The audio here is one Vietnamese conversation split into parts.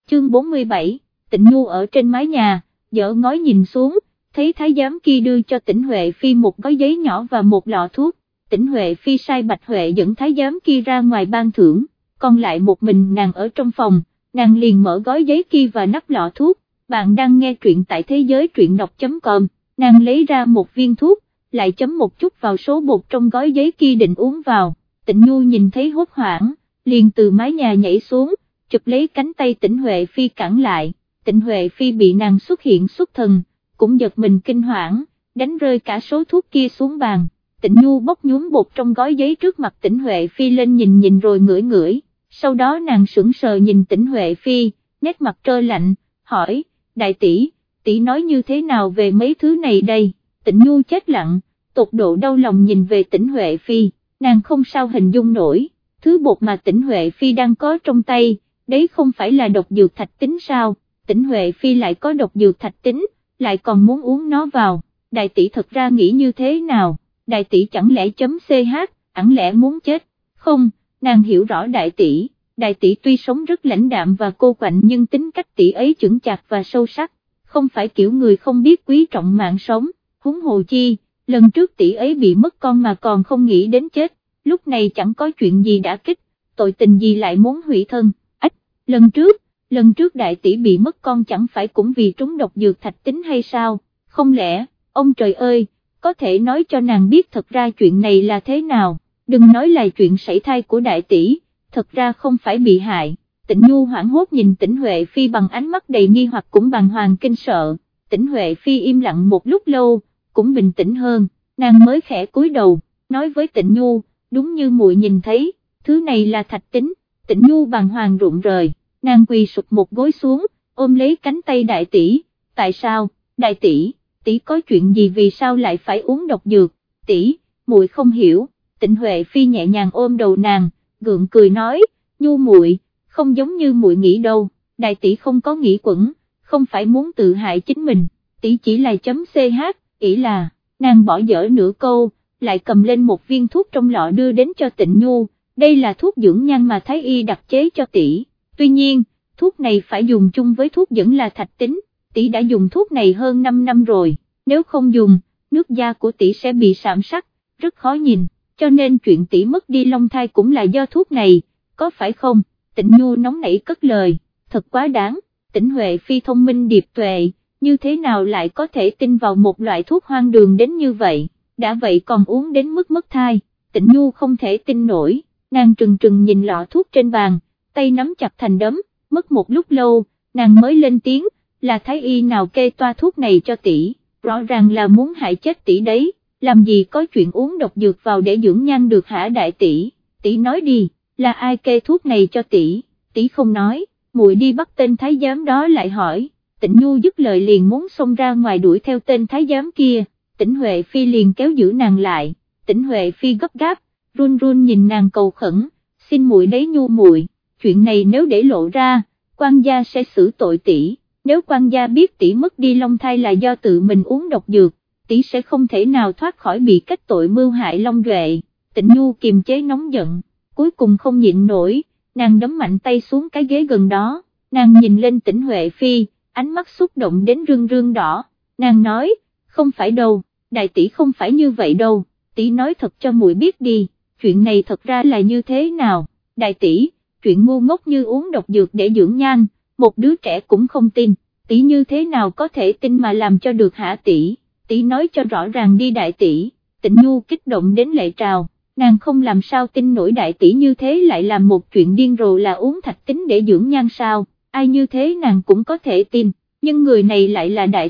chương 47, Tịnh Nhu ở trên mái nhà, dở ngói nhìn xuống, thấy thái giám kia đưa cho Tĩnh Huệ Phi một gói giấy nhỏ và một lọ thuốc. Tĩnh Huệ Phi sai Bạch Huệ dẫn thái giám kia ra ngoài ban thưởng, còn lại một mình nàng ở trong phòng, nàng liền mở gói giấy kia và nắp lọ thuốc. Bạn đang nghe truyện tại thế giới truyện đọc.com, nàng lấy ra một viên thuốc, lại chấm một chút vào số bột trong gói giấy kia định uống vào. Tịnh Nhu nhìn thấy hốt hoảng, liền từ mái nhà nhảy xuống, chụp lấy cánh tay Tĩnh Huệ Phi cản lại. Tĩnh Huệ Phi bị nàng xuất hiện xuất thần, cũng giật mình kinh hoảng, đánh rơi cả số thuốc kia xuống bàn. Tịnh Nhu bốc nhúm bột trong gói giấy trước mặt Tĩnh Huệ Phi lên nhìn rồi ngửi ngửi, sau đó nàng sững sờ nhìn Tĩnh Huệ Phi, nét mặt trơ lạnh, hỏi, đại tỷ, tỷ nói như thế nào về mấy thứ này đây? Tịnh Nhu chết lặng, tột độ đau lòng nhìn về Tĩnh Huệ Phi, nàng không sao hình dung nổi, thứ bột mà Tĩnh Huệ Phi đang có trong tay, đấy không phải là độc dược thạch tín sao? Tĩnh Huệ Phi lại có độc dược thạch tín, lại còn muốn uống nó vào, đại tỷ thật ra nghĩ như thế nào? Đại tỷ chẳng lẽ chấm CH, ẵn lẽ muốn chết? Không, nàng hiểu rõ đại tỷ tuy sống rất lãnh đạm và cô quạnh nhưng tính cách tỷ ấy chững chạc và sâu sắc, không phải kiểu người không biết quý trọng mạng sống. Huống hồ chi, lần trước tỷ ấy bị mất con mà còn không nghĩ đến chết, lúc này chẳng có chuyện gì đã kích, tội tình gì lại muốn hủy thân. Ách, lần trước đại tỷ bị mất con chẳng phải cũng vì trúng độc dược thạch tín hay sao? Không lẽ, ông trời ơi, có thể nói cho nàng biết thật ra chuyện này là thế nào? Đừng nói là chuyện sảy thai của đại tỷ, thật ra không phải bị hại. Tịnh Nhu hoảng hốt nhìn Tĩnh Huệ Phi bằng ánh mắt đầy nghi hoặc cũng bàng hoàng kinh sợ. Tĩnh Huệ Phi im lặng một lúc lâu, cũng bình tĩnh hơn, nàng mới khẽ cúi đầu, nói với Tịnh Nhu, đúng như muội nhìn thấy, thứ này là thạch tín. Tịnh Nhu bàng hoàng rụng rời, nàng quỳ sụp một gối xuống, ôm lấy cánh tay đại tỷ, tại sao, đại tỷ có chuyện gì vì sao lại phải uống độc dược? Tỷ, muội không hiểu. Tịnh Huệ Phi nhẹ nhàng ôm đầu nàng, gượng cười nói, Nhu muội, không giống như muội nghĩ đâu, đại tỷ không có nghĩ quẩn, không phải muốn tự hại chính mình, tỷ chỉ là chấm CH, ý là, nàng bỏ dở nửa câu, lại cầm lên một viên thuốc trong lọ đưa đến cho Tịnh Nhu, đây là thuốc dưỡng nhan mà Thái Y đặc chế cho tỷ, tuy nhiên, thuốc này phải dùng chung với thuốc dẫn là thạch tín, tỷ đã dùng thuốc này hơn 5 năm rồi, nếu không dùng, nước da của tỷ sẽ bị sạm sắc, rất khó nhìn, cho nên chuyện tỷ mất đi long thai cũng là do thuốc này, có phải không? Tịnh Nhu nóng nảy cất lời, thật quá đáng. Tĩnh Huệ Phi thông minh điệp tuệ, như thế nào lại có thể tin vào một loại thuốc hoang đường đến như vậy, đã vậy còn uống đến mức mất thai. Tịnh Nhu không thể tin nổi, nàng trừng trừng nhìn lọ thuốc trên bàn, tay nắm chặt thành đấm, mất một lúc lâu, nàng mới lên tiếng, là Thái Y nào kê toa thuốc này cho tỷ, rõ ràng là muốn hại chết tỷ đấy, làm gì có chuyện uống độc dược vào để dưỡng nhan được hả đại tỷ, tỷ nói đi, là ai kê thuốc này cho tỷ? Tỷ không nói, muội đi bắt tên thái giám đó lại hỏi. Tịnh Nhu dứt lời liền muốn xông ra ngoài đuổi theo tên thái giám kia, Tĩnh Huệ Phi liền kéo giữ nàng lại. Tĩnh Huệ Phi gấp gáp, run run nhìn nàng cầu khẩn, xin muội đấy Nhu muội, chuyện này nếu để lộ ra, quan gia sẽ xử tội tỷ, nếu quan gia biết tỷ mất đi long thai là do tự mình uống độc dược, tỷ sẽ không thể nào thoát khỏi bị kết tội mưu hại Long Duệ. Tịnh Nhu kiềm chế nóng giận, cuối cùng không nhịn nổi, nàng đấm mạnh tay xuống cái ghế gần đó, nàng nhìn lên Tĩnh Huệ Phi, ánh mắt xúc động đến rưng rưng đỏ, nàng nói, không phải đâu, đại tỷ không phải như vậy đâu, tỷ nói thật cho muội biết đi, chuyện này thật ra là như thế nào? Đại tỷ, chuyện ngu ngốc như uống độc dược để dưỡng nhan, một đứa trẻ cũng không tin, tỷ như thế nào có thể tin mà làm cho được hả tỷ? Tỷ nói cho rõ ràng đi đại tỷ. Tịnh Nhu kích động đến lệ trào, nàng không làm sao tin nổi đại tỷ như thế lại làm một chuyện điên rồ là uống thạch tín để dưỡng nhan sao, ai như thế nàng cũng có thể tin, nhưng người này lại là đại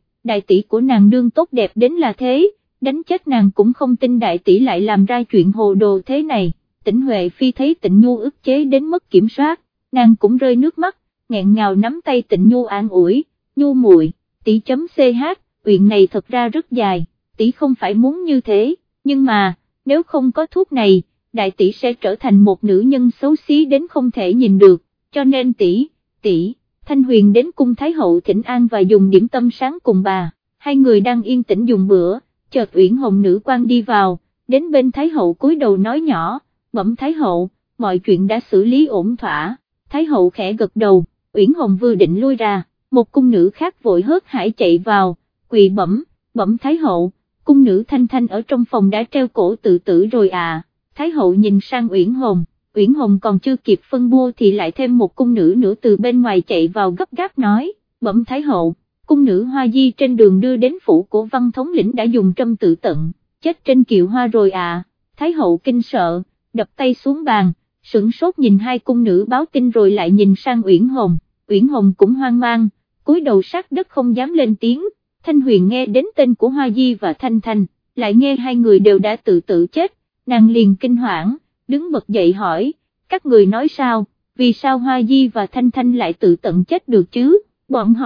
tỷ của nàng đương tốt đẹp đến là thế, đánh chết nàng cũng không tin đại tỷ lại làm ra chuyện hồ đồ thế này. Tĩnh Huệ Phi thấy Tịnh Nhu ức chế đến mất kiểm soát, nàng cũng rơi nước mắt, nghẹn ngào nắm tay Tịnh Nhu an ủi, Nhu muội, tỷ chấm CH, chuyện này thật ra rất dài, tỷ không phải muốn như thế, nhưng mà, nếu không có thuốc này, đại tỷ sẽ trở thành một nữ nhân xấu xí đến không thể nhìn được, cho nên tỷ, Thanh Huyền đến cung Thái Hậu thỉnh an và dùng điểm tâm sáng cùng bà, hai người đang yên tĩnh dùng bữa, chợt Uyển Hồng nữ quan đi vào, đến bên Thái Hậu cúi đầu nói nhỏ, bẩm Thái Hậu, mọi chuyện đã xử lý ổn thỏa. Thái Hậu khẽ gật đầu, Uyển Hồng vừa định lui ra, một cung nữ khác vội hớt hải chạy vào, quỳ bẩm Thái hậu, cung nữ Thanh Thanh ở trong phòng đã treo cổ tự tử rồi à. Thái hậu nhìn sang Uyển Hồng còn chưa kịp phân bua thì lại thêm một cung nữ nữa từ bên ngoài chạy vào gấp gáp nói, bẩm Thái hậu, cung nữ Hoa Di trên đường đưa đến phủ của Văn thống lĩnh đã dùng trâm tự tận, chết trên kiệu hoa rồi à. Thái hậu kinh sợ, đập tay xuống bàn, sửng sốt nhìn hai cung nữ báo tin rồi lại nhìn sang Uyển Hồng cũng hoang mang, cúi đầu sát đất không dám lên tiếng. Thanh Huyền nghe đến tên của Hoa Di và Thanh Thanh, lại nghe hai người đều đã tự tử chết, nàng liền kinh hoảng, đứng bật dậy hỏi, các người nói sao, vì sao Hoa Di và Thanh Thanh lại tự tận chết được chứ, bọn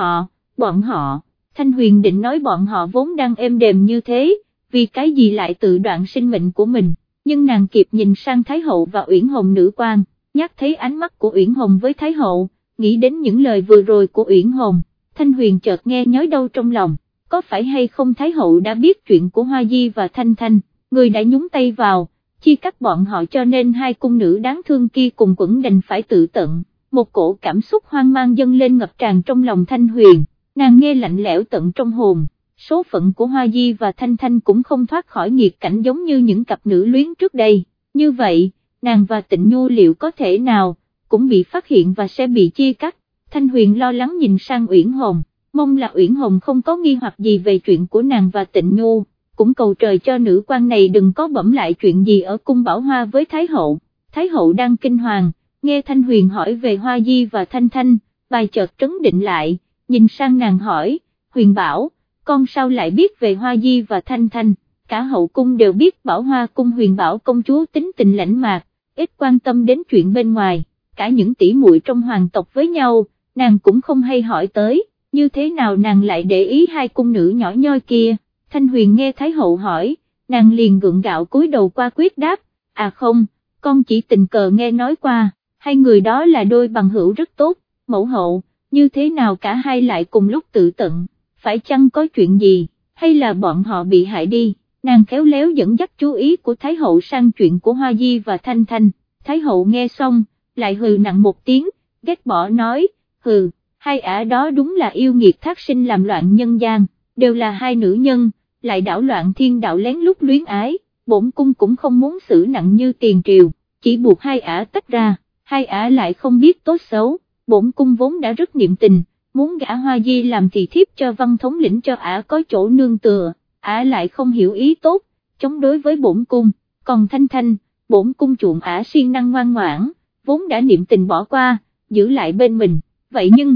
họ, Thanh Huyền định nói bọn họ vốn đang êm đềm như thế, vì cái gì lại tự đoạn sinh mệnh của mình, nhưng nàng kịp nhìn sang Thái hậu và Uyển Hồng nữ quan, nhắc thấy ánh mắt của Uyển Hồng với Thái hậu, nghĩ đến những lời vừa rồi của Uyển Hồng, Thanh Huyền chợt nghe nhói đau trong lòng, có phải hay không Thái hậu đã biết chuyện của Hoa Di và Thanh Thanh, người đã nhúng tay vào, chia cắt bọn họ cho nên hai cung nữ đáng thương kia cùng quẫn đành phải tự tận, một cổ cảm xúc hoang mang dâng lên ngập tràn trong lòng Thanh Huyền, nàng nghe lạnh lẽo tận trong hồn, số phận của Hoa Di và Thanh Thanh cũng không thoát khỏi nghiệt cảnh giống như những cặp nữ luyến trước đây, như vậy, nàng và Tịnh Nhu liệu có thể nào, cũng bị phát hiện và sẽ bị chia cắt. Thanh Huyền lo lắng nhìn sang Uyển Hồng, mong là Uyển Hồng không có nghi hoặc gì về chuyện của nàng và Tịnh Nhu, cũng cầu trời cho nữ quan này đừng có bẩm lại chuyện gì ở cung Bảo Hoa với Thái hậu. Thái hậu đang kinh hoàng, nghe Thanh Huyền hỏi về Hoa Di và Thanh Thanh, bài chợt trấn định lại, nhìn sang nàng hỏi, Huyền Bảo, con sao lại biết về Hoa Di và Thanh Thanh, cả hậu cung đều biết Bảo Hoa cung Huyền Bảo công chúa tính tình lãnh mạc, ít quan tâm đến chuyện bên ngoài, cả những tỷ muội trong hoàng tộc với nhau, nàng cũng không hay hỏi tới, như thế nào nàng lại để ý hai cung nữ nhỏ nhoi kia. Thanh Huyền nghe Thái hậu hỏi, nàng liền gượng gạo cúi đầu qua quyết đáp, à không, con chỉ tình cờ nghe nói qua, hai người đó là đôi bằng hữu rất tốt, mẫu hậu, như thế nào cả hai lại cùng lúc tự tận, phải chăng có chuyện gì, hay là bọn họ bị hại đi, nàng khéo léo dẫn dắt chú ý của Thái hậu sang chuyện của Hoa Di và Thanh Thanh. Thái hậu nghe xong, lại hừ nặng một tiếng, ghét bỏ nói, hừ, hai ả đó đúng là yêu nghiệt thác sinh làm loạn nhân gian, đều là hai nữ nhân, lại đảo loạn thiên đạo lén lút luyến ái, bổn cung cũng không muốn xử nặng như tiền triều, chỉ buộc hai ả tách ra, hai ả lại không biết tốt xấu, bổn cung vốn đã rất niệm tình, muốn gả Hoa Di làm thị thiếp cho Văn thống lĩnh cho ả có chỗ nương tựa, ả lại không hiểu ý tốt, chống đối với bổn cung, còn Thanh Thanh, bổn cung chuộng ả siêng năng ngoan ngoãn, vốn đã niệm tình bỏ qua, giữ lại bên mình, vậy nhưng,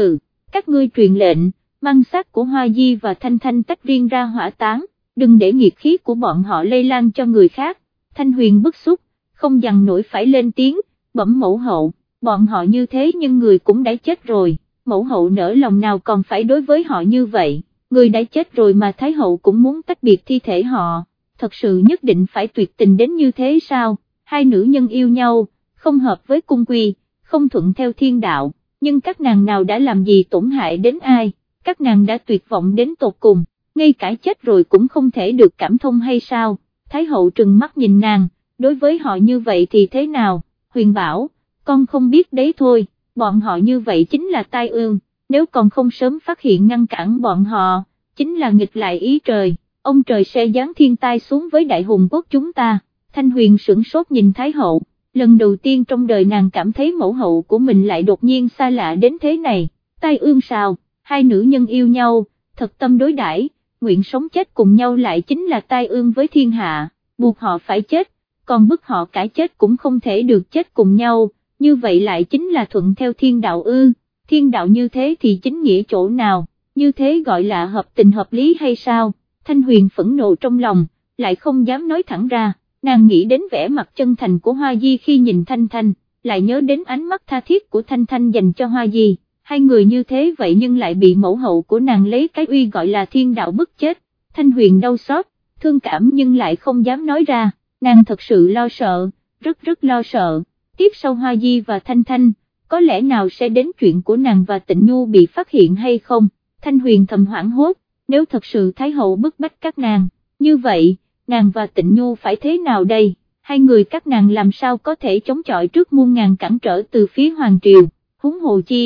các ngươi truyền lệnh, mang xác của Hoa Di và Thanh Thanh tách riêng ra hỏa táng, đừng để nghiệt khí của bọn họ lây lan cho người khác. Thanh Huyền bức xúc, không dằn nổi phải lên tiếng, bẩm mẫu hậu, bọn họ như thế nhưng người cũng đã chết rồi, mẫu hậu nỡ lòng nào còn phải đối với họ như vậy, người đã chết rồi mà Thái hậu cũng muốn tách biệt thi thể họ, thật sự nhất định phải tuyệt tình đến như thế sao, hai nữ nhân yêu nhau, không hợp với cung quy, không thuận theo thiên đạo, nhưng các nàng nào đã làm gì tổn hại đến ai, các nàng đã tuyệt vọng đến tột cùng, ngay cả chết rồi cũng không thể được cảm thông hay sao. Thái hậu trừng mắt nhìn nàng, đối với họ như vậy thì thế nào, Huyền Bảo, con không biết đấy thôi, bọn họ như vậy chính là tai ương, nếu còn không sớm phát hiện ngăn cản bọn họ, chính là nghịch lại ý trời, ông trời sẽ giáng thiên tai xuống với đại hùng quốc chúng ta. Thanh Huyền sửng sốt nhìn Thái hậu, lần đầu tiên trong đời nàng cảm thấy mẫu hậu của mình lại đột nhiên xa lạ đến thế này, tai ương sao, hai nữ nhân yêu nhau, thật tâm đối đãi, nguyện sống chết cùng nhau lại chính là tai ương với thiên hạ, buộc họ phải chết, còn bức họ cả chết cũng không thể được chết cùng nhau, như vậy lại chính là thuận theo thiên đạo ư, thiên đạo như thế thì chính nghĩa chỗ nào, như thế gọi là hợp tình hợp lý hay sao. Thanh Huyền phẫn nộ trong lòng, lại không dám nói thẳng ra, nàng nghĩ đến vẻ mặt chân thành của Hoa Di khi nhìn Thanh Thanh, lại nhớ đến ánh mắt tha thiết của Thanh Thanh dành cho Hoa Di, hai người như thế vậy nhưng lại bị mẫu hậu của nàng lấy cái uy gọi là thiên đạo bức chết. Thanh Huyền đau xót, thương cảm nhưng lại không dám nói ra, nàng thật sự lo sợ, rất lo sợ, tiếp sau Hoa Di và Thanh Thanh, có lẽ nào sẽ đến chuyện của nàng và Tịnh Nhu bị phát hiện hay không. Thanh Huyền thầm hoảng hốt, nếu thật sự Thái hậu bức bách các nàng, như vậy, nàng và Tịnh Nhu phải thế nào đây, hai người các nàng làm sao có thể chống chọi trước muôn ngàn cản trở từ phía Hoàng Triều, huống hồ chi,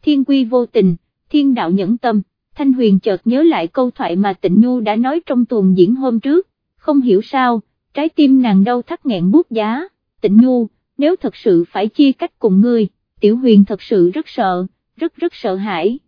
thiên quy vô tình, thiên đạo nhẫn tâm. Thanh Huyền chợt nhớ lại câu thoại mà Tịnh Nhu đã nói trong tuồng diễn hôm trước, không hiểu sao, trái tim nàng đau thắt nghẹn buốt giá. Tịnh Nhu, nếu thật sự phải chia cách cùng ngươi, Tiểu Huyền thật sự rất sợ, rất sợ hãi.